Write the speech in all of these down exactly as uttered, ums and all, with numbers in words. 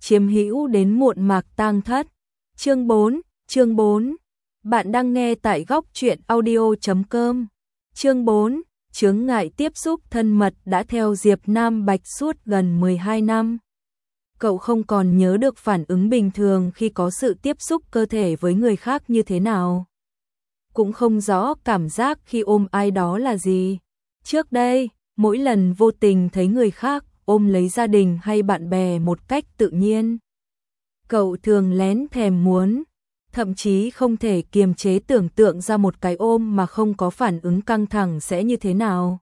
chiếm hữu đến muộn mạc tang thất. Chương bốn, chương bốn. Bạn đang nghe tại góc truyện audio chấm com. Chương bốn, chướng ngại tiếp xúc thân mật đã theo Diệp Nam Bạch suốt gần mười hai năm. Cậu không còn nhớ được phản ứng bình thường khi có sự tiếp xúc cơ thể với người khác như thế nào. Cũng không rõ cảm giác khi ôm ai đó là gì. Trước đây, mỗi lần vô tình thấy người khác ôm lấy gia đình hay bạn bè một cách tự nhiên, cậu thường lén thèm muốn, thậm chí không thể kiềm chế tưởng tượng ra một cái ôm mà không có phản ứng căng thẳng sẽ như thế nào.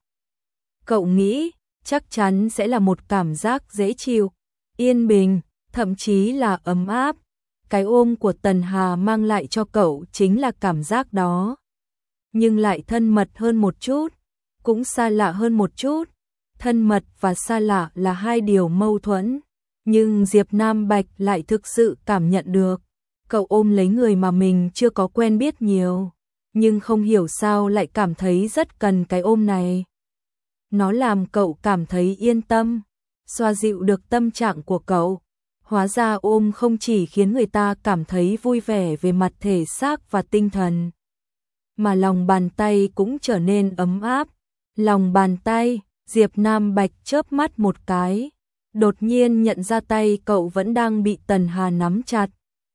Cậu nghĩ chắc chắn sẽ là một cảm giác dễ chịu, yên bình, thậm chí là ấm áp. Cái ôm của Tần Hà mang lại cho cậu chính là cảm giác đó, nhưng lại thân mật hơn một chút, cũng xa lạ hơn một chút. Thân mật và xa lạ là hai điều mâu thuẫn, nhưng Diệp Nam Bạch lại thực sự cảm nhận được. Cậu ôm lấy người mà mình chưa có quen biết nhiều, nhưng không hiểu sao lại cảm thấy rất cần cái ôm này. Nó làm cậu cảm thấy yên tâm, xoa dịu được tâm trạng của cậu. Hóa ra ôm không chỉ khiến người ta cảm thấy vui vẻ về mặt thể xác và tinh thần, mà lòng bàn tay cũng trở nên ấm áp. Lòng bàn tay, Diệp Nam Bạch chớp mắt một cái, đột nhiên nhận ra tay cậu vẫn đang bị Tần Hà nắm chặt.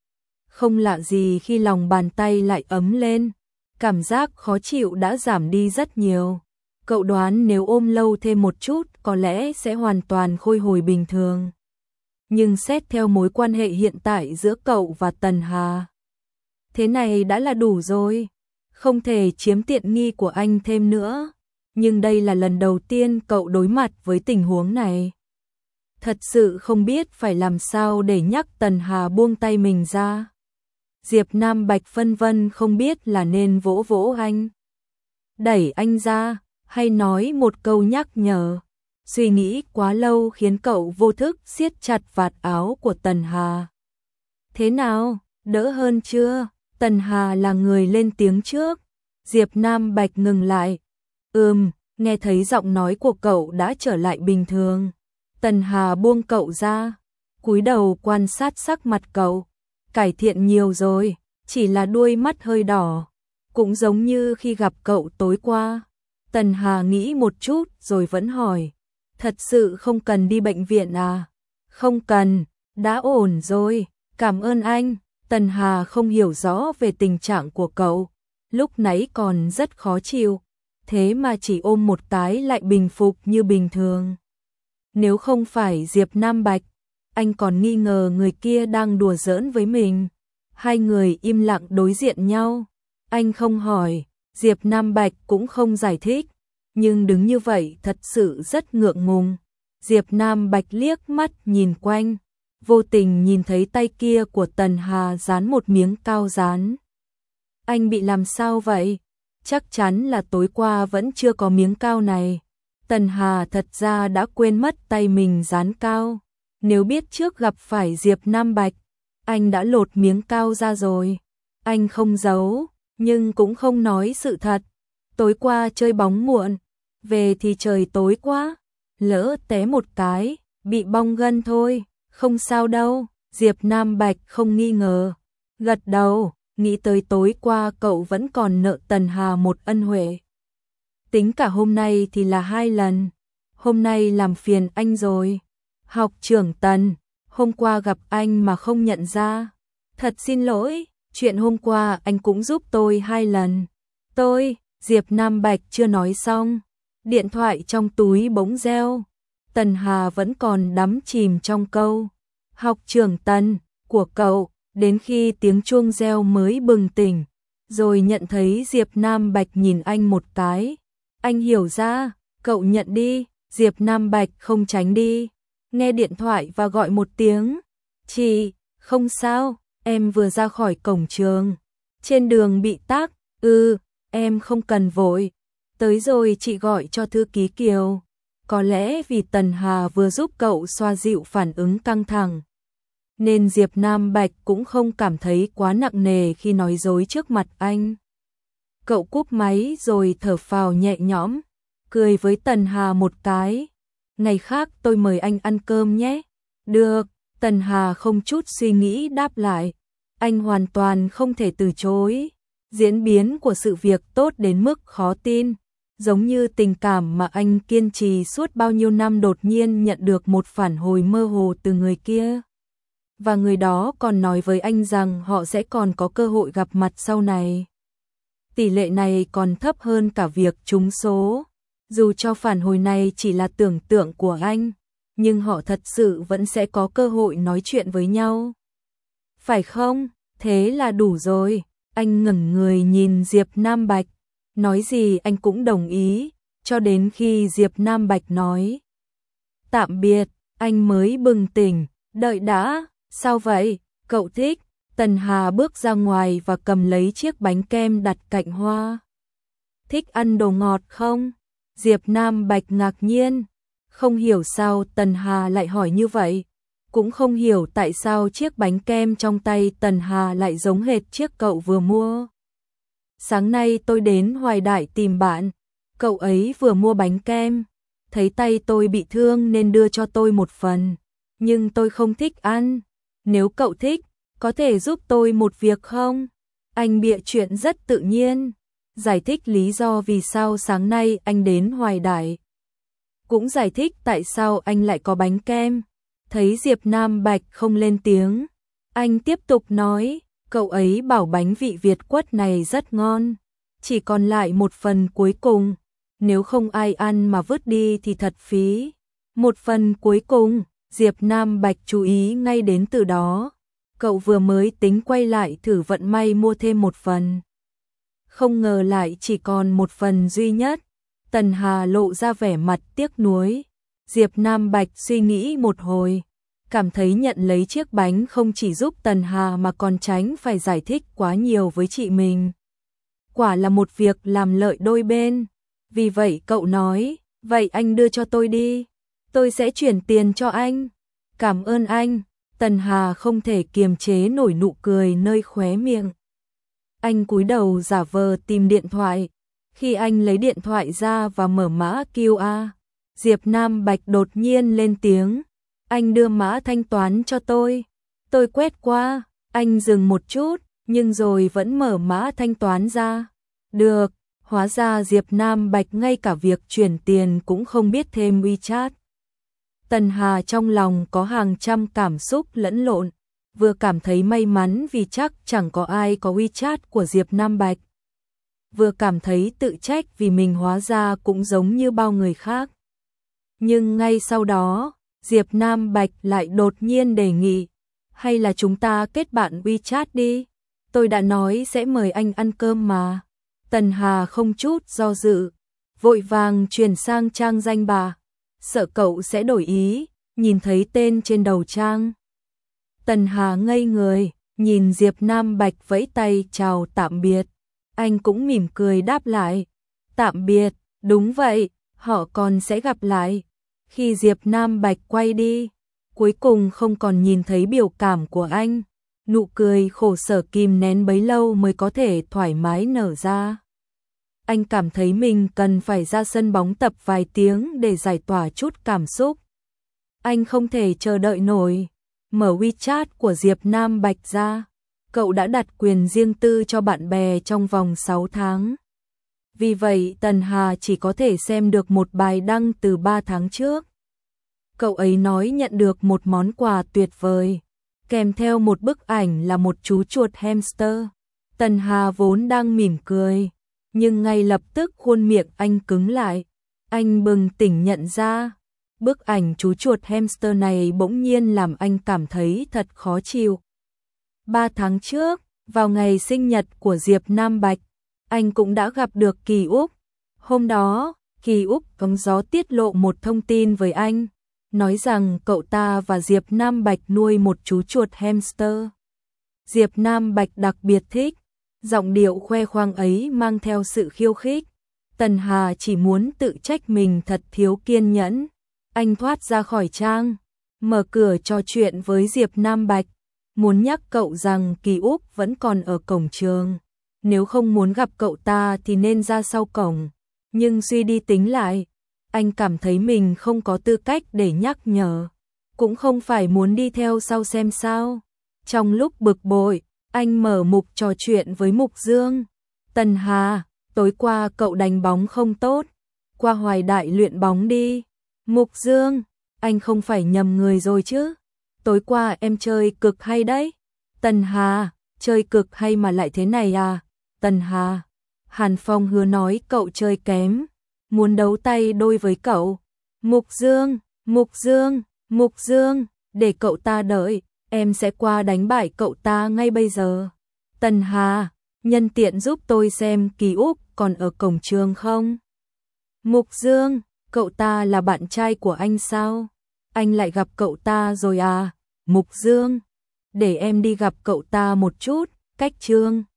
Không lạ gì khi lòng bàn tay lại ấm lên, cảm giác khó chịu đã giảm đi rất nhiều. Cậu đoán nếu ôm lâu thêm một chút có lẽ sẽ hoàn toàn khôi hồi bình thường. Nhưng xét theo mối quan hệ hiện tại giữa cậu và Tần Hà, thế này đã là đủ rồi, không thể chiếm tiện nghi của anh thêm nữa. Nhưng đây là lần đầu tiên cậu đối mặt với tình huống này. Thật sự không biết phải làm sao để nhắc Tần Hà buông tay mình ra. Diệp Nam Bạch phân vân không biết là nên vỗ vỗ anh, đẩy anh ra, hay nói một câu nhắc nhở. Suy nghĩ quá lâu khiến cậu vô thức siết chặt vạt áo của Tần Hà. Thế nào, đỡ hơn chưa? Tần Hà là người lên tiếng trước. Diệp Nam Bạch ngừng lại. Ừm, nghe thấy giọng nói của cậu đã trở lại bình thường. Tần Hà buông cậu ra, cúi đầu quan sát sắc mặt cậu. Cải thiện nhiều rồi, chỉ là đuôi mắt hơi đỏ, cũng giống như khi gặp cậu tối qua. Tần Hà nghĩ một chút rồi vẫn hỏi, thật sự không cần đi bệnh viện à? Không cần, đã ổn rồi, cảm ơn anh. Tần Hà không hiểu rõ về tình trạng của cậu, lúc nãy còn rất khó chịu, thế mà chỉ ôm một cái lại bình phục như bình thường. Nếu không phải Diệp Nam Bạch, anh còn nghi ngờ người kia đang đùa giỡn với mình. Hai người im lặng đối diện nhau. Anh không hỏi, Diệp Nam Bạch cũng không giải thích, nhưng đứng như vậy thật sự rất ngượng ngùng. Diệp Nam Bạch liếc mắt nhìn quanh, vô tình nhìn thấy tay kia của Tần Hà dán một miếng cao dán. Anh bị làm sao vậy? Chắc chắn là tối qua vẫn chưa có miếng cao này. Tần Hà thật ra đã quên mất tay mình dán cao. Nếu biết trước gặp phải Diệp Nam Bạch, anh đã lột miếng cao ra rồi. Anh không giấu, nhưng cũng không nói sự thật. Tối qua chơi bóng muộn, về thì trời tối quá, lỡ té một cái, bị bong gân thôi, không sao đâu. Diệp Nam Bạch không nghi ngờ, gật đầu, nghĩ tới tối qua cậu vẫn còn nợ Tần Hà một ân huệ. Tính cả hôm nay thì là hai lần, hôm nay làm phiền anh rồi. Học trưởng Tần, hôm qua gặp anh mà không nhận ra. Thật xin lỗi, chuyện hôm qua anh cũng giúp tôi hai lần. Tôi, Diệp Nam Bạch chưa nói xong, điện thoại trong túi bỗng reo. Tần Hà vẫn còn đắm chìm trong câu học trưởng Tần của cậu, đến khi tiếng chuông reo mới bừng tỉnh, rồi nhận thấy Diệp Nam Bạch nhìn anh một cái. Anh hiểu ra, cậu nhận đi. Diệp Nam Bạch không tránh đi, nghe điện thoại và gọi một tiếng. Chị, không sao, em vừa ra khỏi cổng trường, trên đường bị tắc. Ừ, em không cần vội, tới rồi chị gọi cho thư ký Kiều. Có lẽ vì Tần Hà vừa giúp cậu xoa dịu phản ứng căng thẳng, nên Diệp Nam Bạch cũng không cảm thấy quá nặng nề khi nói dối trước mặt anh. Cậu cúp máy rồi thở phào nhẹ nhõm, cười với Tần Hà một cái. Ngày khác tôi mời anh ăn cơm nhé. Được, Tần Hà không chút suy nghĩ đáp lại. Anh hoàn toàn không thể từ chối. Diễn biến của sự việc tốt đến mức khó tin. Giống như tình cảm mà anh kiên trì suốt bao nhiêu năm đột nhiên nhận được một phản hồi mơ hồ từ người kia. Và người đó còn nói với anh rằng họ sẽ còn có cơ hội gặp mặt sau này. Tỷ lệ này còn thấp hơn cả việc trúng số. Dù cho phản hồi này chỉ là tưởng tượng của anh, nhưng họ thật sự vẫn sẽ có cơ hội nói chuyện với nhau. Phải không? Thế là đủ rồi. Anh ngẩng người nhìn Diệp Nam Bạch. Nói gì anh cũng đồng ý, cho đến khi Diệp Nam Bạch nói tạm biệt, anh mới bừng tỉnh. Đợi đã, sao vậy? Cậu thích? Tần Hà bước ra ngoài và cầm lấy chiếc bánh kem đặt cạnh hoa. Thích ăn đồ ngọt không? Diệp Nam Bạch ngạc nhiên. Không hiểu sao Tần Hà lại hỏi như vậy. Cũng không hiểu tại sao chiếc bánh kem trong tay Tần Hà lại giống hệt chiếc cậu vừa mua. Sáng nay tôi đến Hoài Đại tìm bạn. Cậu ấy vừa mua bánh kem. Thấy tay tôi bị thương nên đưa cho tôi một phần. Nhưng tôi không thích ăn. Nếu cậu thích, có thể giúp tôi một việc không? Anh bịa chuyện rất tự nhiên. Giải thích lý do vì sao sáng nay anh đến Hoài Đại. Cũng giải thích tại sao anh lại có bánh kem. Thấy Diệp Nam Bạch không lên tiếng, anh tiếp tục nói, cậu ấy bảo bánh vị Việt quất này rất ngon. Chỉ còn lại một phần cuối cùng. Nếu không ai ăn mà vứt đi thì thật phí. Một phần cuối cùng, Diệp Nam Bạch chú ý ngay đến từ đó. Cậu vừa mới tính quay lại thử vận may mua thêm một phần. Không ngờ lại chỉ còn một phần duy nhất. Tần Hà lộ ra vẻ mặt tiếc nuối. Diệp Nam Bạch suy nghĩ một hồi, cảm thấy nhận lấy chiếc bánh không chỉ giúp Tần Hà mà còn tránh phải giải thích quá nhiều với chị mình. Quả là một việc làm lợi đôi bên. Vì vậy cậu nói, vậy anh đưa cho tôi đi. Tôi sẽ chuyển tiền cho anh. Cảm ơn anh. Tần Hà không thể kiềm chế nổi nụ cười nơi khóe miệng. Anh cúi đầu giả vờ tìm điện thoại. Khi anh lấy điện thoại ra và mở mã quy rờ, Diệp Nam Bạch đột nhiên lên tiếng. Anh đưa mã thanh toán cho tôi. Tôi quét qua. Anh dừng một chút, nhưng rồi vẫn mở mã thanh toán ra. Được, hóa ra Diệp Nam Bạch ngay cả việc chuyển tiền cũng không biết thêm WeChat. Tần Hà trong lòng có hàng trăm cảm xúc lẫn lộn. Vừa cảm thấy may mắn vì chắc chẳng có ai có WeChat của Diệp Nam Bạch. Vừa cảm thấy tự trách vì mình hóa ra cũng giống như bao người khác. Nhưng ngay sau đó, Diệp Nam Bạch lại đột nhiên đề nghị, hay là chúng ta kết bạn WeChat đi, tôi đã nói sẽ mời anh ăn cơm mà. Tần Hà không chút do dự, vội vàng chuyển sang trang danh bà, sợ cậu sẽ đổi ý, nhìn thấy tên trên đầu trang. Tần Hà ngây người, nhìn Diệp Nam Bạch vẫy tay chào tạm biệt. Anh cũng mỉm cười đáp lại, tạm biệt, đúng vậy, họ còn sẽ gặp lại. Khi Diệp Nam Bạch quay đi, cuối cùng không còn nhìn thấy biểu cảm của anh, nụ cười khổ sở kìm nén bấy lâu mới có thể thoải mái nở ra. Anh cảm thấy mình cần phải ra sân bóng tập vài tiếng để giải tỏa chút cảm xúc. Anh không thể chờ đợi nổi, mở WeChat của Diệp Nam Bạch ra. Cậu đã đặt quyền riêng tư cho bạn bè trong vòng sáu tháng. Vì vậy Tần Hà chỉ có thể xem được một bài đăng từ ba tháng trước. Cậu ấy nói nhận được một món quà tuyệt vời, kèm theo một bức ảnh là một chú chuột hamster. Tần Hà vốn đang mỉm cười, nhưng ngay lập tức khuôn miệng anh cứng lại. Anh bừng tỉnh nhận ra, bức ảnh chú chuột hamster này bỗng nhiên làm anh cảm thấy thật khó chịu. Ba tháng trước, vào ngày sinh nhật của Diệp Nam Bạch, anh cũng đã gặp được Kỳ Úc. Hôm đó, Kỳ Úc cóng gió tiết lộ một thông tin với anh, nói rằng cậu ta và Diệp Nam Bạch nuôi một chú chuột hamster. Diệp Nam Bạch đặc biệt thích, giọng điệu khoe khoang ấy mang theo sự khiêu khích. Tần Hà chỉ muốn tự trách mình thật thiếu kiên nhẫn. Anh thoát ra khỏi trang, mở cửa trò chuyện với Diệp Nam Bạch, muốn nhắc cậu rằng Kỳ Úc vẫn còn ở cổng trường. Nếu không muốn gặp cậu ta thì nên ra sau cổng. Nhưng suy đi tính lại, anh cảm thấy mình không có tư cách để nhắc nhở. cũng không phải muốn đi theo sau xem sao. Trong lúc bực bội, anh mở mục trò chuyện với Mục Dương. Tần Hà, tối qua cậu đánh bóng không tốt, qua Hoài Đại luyện bóng đi. Mục Dương, anh không phải nhầm người rồi chứ? Tối qua em chơi cực hay đấy. Tần Hà, chơi cực hay mà lại thế này à? Tần Hà, Hàn Phong hứa nói cậu chơi kém, muốn đấu tay đôi với cậu. Mục Dương, Mục Dương, Mục Dương, để cậu ta đợi, em sẽ qua đánh bại cậu ta ngay bây giờ. Tần Hà, nhân tiện giúp tôi xem Kỳ Úc còn ở cổng trường không? Mục Dương, cậu ta là bạn trai của anh sao? Anh lại gặp cậu ta rồi à? Mục Dương, để em đi gặp cậu ta một chút, cách trường.